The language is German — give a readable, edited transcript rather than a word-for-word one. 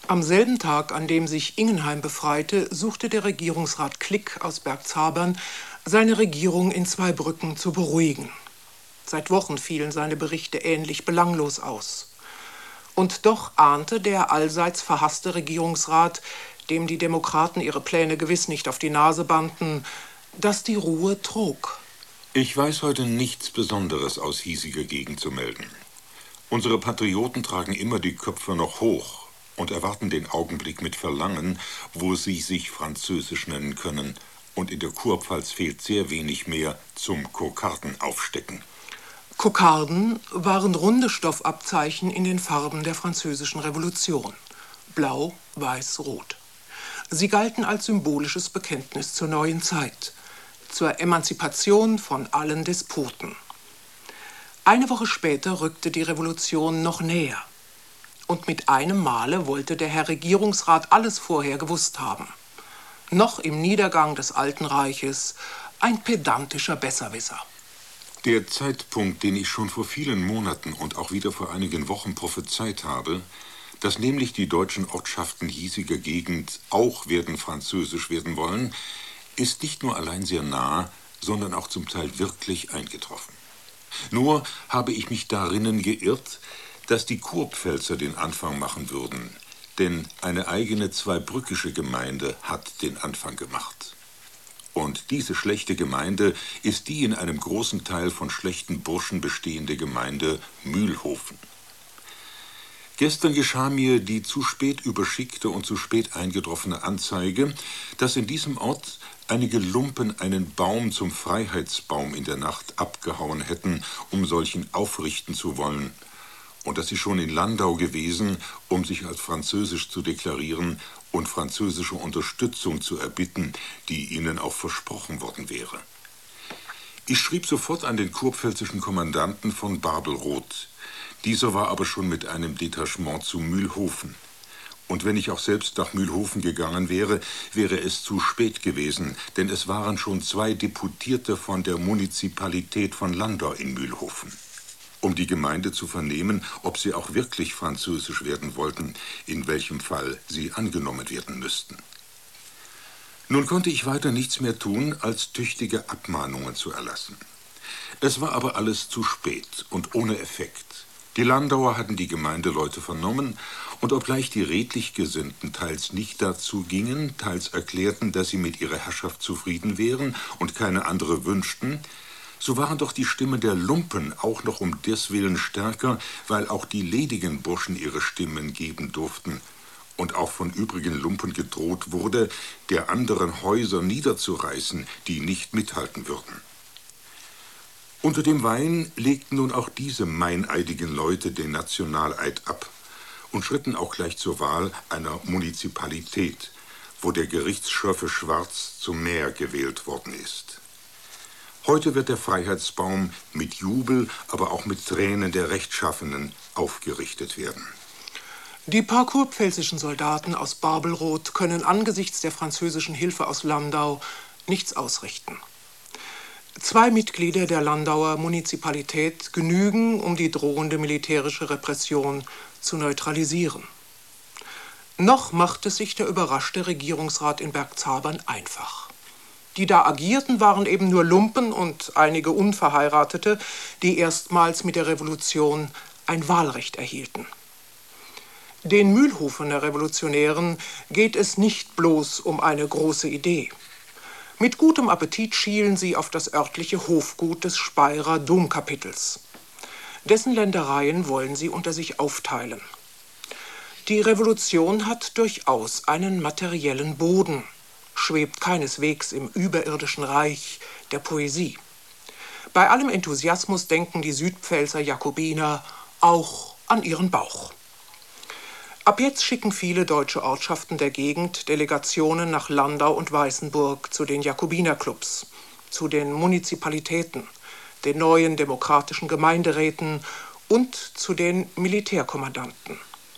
Am selben Tag, an dem sich Ingenheim befreite, suchte der Regierungsrat Klick aus Bergzabern, seine Regierung in Zweibrücken zu beruhigen. Seit Wochen fielen seine Berichte ähnlich belanglos aus. Und doch ahnte der allseits verhasste Regierungsrat, dem die Demokraten ihre Pläne gewiss nicht auf die Nase banden, dass die Ruhe trug. Ich weiß heute nichts Besonderes aus hiesiger Gegend zu melden. Unsere Patrioten tragen immer die Köpfe noch hoch und erwarten den Augenblick mit Verlangen, wo sie sich französisch nennen können. Und in der Kurpfalz fehlt sehr wenig mehr zum Kokarden aufstecken. Kokarden waren runde Stoffabzeichen in den Farben der Französischen Revolution. Blau, Weiß, Rot. Sie galten als symbolisches Bekenntnis zur neuen Zeit, zur Emanzipation von allen Despoten. Eine Woche später rückte die Revolution noch näher. Und mit einem Male wollte der Herr Regierungsrat alles vorher gewusst haben. Noch im Niedergang des Alten Reiches ein pedantischer Besserwisser. Der Zeitpunkt, den ich schon vor vielen Monaten und auch wieder vor einigen Wochen prophezeit habe, dass nämlich die deutschen Ortschaften hiesiger Gegend auch werden französisch werden wollen, ist nicht nur allein sehr nah, sondern auch zum Teil wirklich eingetroffen. Nur habe ich mich darinnen geirrt, dass die Kurpfälzer den Anfang machen würden, denn eine eigene zweibrückische Gemeinde hat den Anfang gemacht. Und diese schlechte Gemeinde ist die in einem großen Teil von schlechten Burschen bestehende Gemeinde Mühlhofen. Gestern geschah mir die zu spät überschickte und zu spät eingetroffene Anzeige, dass in diesem Ort einige Lumpen einen Baum zum Freiheitsbaum in der Nacht abgehauen hätten, um solchen aufrichten zu wollen, und dass sie schon in Landau gewesen, um sich als französisch zu deklarieren und französische Unterstützung zu erbitten, die ihnen auch versprochen worden wäre. Ich schrieb sofort an den kurpfälzischen Kommandanten von Babelroth. Dieser war aber schon mit einem Detachement zu Mühlhofen. Und wenn ich auch selbst nach Mühlhofen gegangen wäre, wäre es zu spät gewesen, denn es waren schon 2 Deputierte von der Munizipalität von Landau in Mühlhofen, um die Gemeinde zu vernehmen, ob sie auch wirklich französisch werden wollten, in welchem Fall sie angenommen werden müssten. Nun konnte ich weiter nichts mehr tun, als tüchtige Abmahnungen zu erlassen. Es war aber alles zu spät und ohne Effekt. Die Landauer hatten die Gemeindeleute vernommen, und obgleich die redlich Gesinnten teils nicht dazu gingen, teils erklärten, dass sie mit ihrer Herrschaft zufrieden wären und keine andere wünschten, so waren doch die Stimmen der Lumpen auch noch um deswillen stärker, weil auch die ledigen Burschen ihre Stimmen geben durften und auch von übrigen Lumpen gedroht wurde, der anderen Häuser niederzureißen, die nicht mithalten würden. Unter dem Wein legten nun auch diese meineidigen Leute den Nationaleid ab und schritten auch gleich zur Wahl einer Munizipalität, wo der Gerichtsschöffe Schwarz zum Mayor gewählt worden ist. Heute wird der Freiheitsbaum mit Jubel, aber auch mit Tränen der Rechtschaffenen aufgerichtet werden. Die paar kurpfälzischen Soldaten aus Babelroth können angesichts der französischen Hilfe aus Landau nichts ausrichten. 2 Mitglieder der Landauer Munizipalität genügen, um die drohende militärische Repression zu neutralisieren. Noch machte sich der überraschte Regierungsrat in Bergzabern einfach. Die da agierten, waren eben nur Lumpen und einige Unverheiratete, die erstmals mit der Revolution ein Wahlrecht erhielten. Den Mühlhofener Revolutionären geht es nicht bloß um eine große Idee. Mit gutem Appetit schielen sie auf das örtliche Hofgut des Speyerer Domkapitels. Dessen Ländereien wollen sie unter sich aufteilen. Die Revolution hat durchaus einen materiellen Boden, schwebt keineswegs im überirdischen Reich der Poesie. Bei allem Enthusiasmus denken die Südpfälzer Jakobiner auch an ihren Bauch. Ab jetzt schicken viele deutsche Ortschaften der Gegend Delegationen nach Landau und Weißenburg zu den Jakobinerclubs, zu den Munizipalitäten, den neuen demokratischen Gemeinderäten und zu den Militärkommandanten.